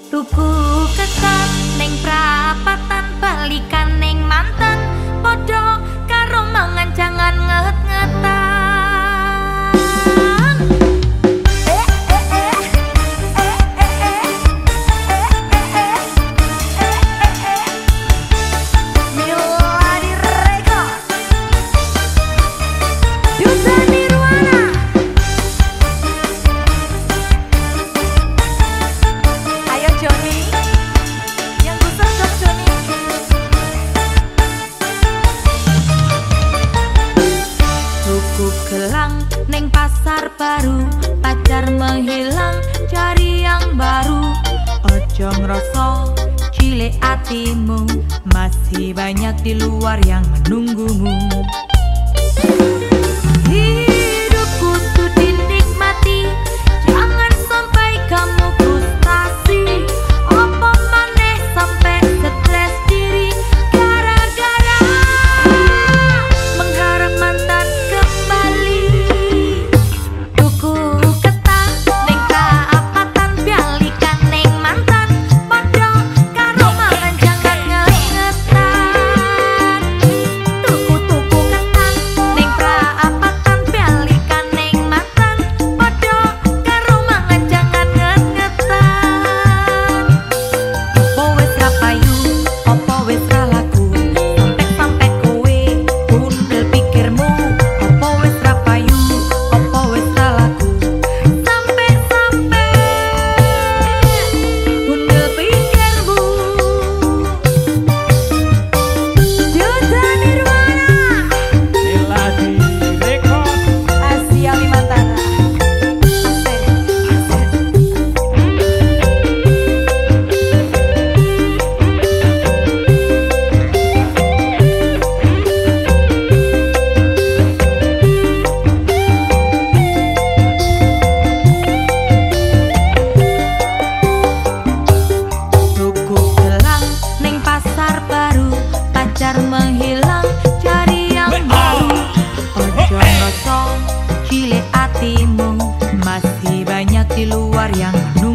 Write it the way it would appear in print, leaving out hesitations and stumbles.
Tuku ketan ning prapatan balikan ning manten padha karo mangan jangan nget-ngetan. Gelang neng pasar baru, pacar menghilang cari yang baru. Ojo ngerasa cilik hatimu, masih banyak di luar yang menunggumu. Hidupku tuh dinikmati, jangan sampai kamu frustasi. Apa maneh sampai stres diri gara-gara mengharap mantan kembali. Tuku ketan ning kaapatan balikan ning mantan padha karo mangan jangan nget-ngetan. Tuku ketan ning kaapatan balikan ning mantan padha karo mangan jangan nget-ngetan. Opo wis ra payu, opo wis ra laku, sampe kowe bundel pikirmu. Opo wis ra payu, opo wis ra laku, sampe bundel pikirmu. Duta Nirwana Ella di record. Asia Bimantara. Tuku gelang ning pasar baru, pacar menghilang cari yang baru. Ojo ngerasa cilik hatimu, masih banyak di luar yang menunggu.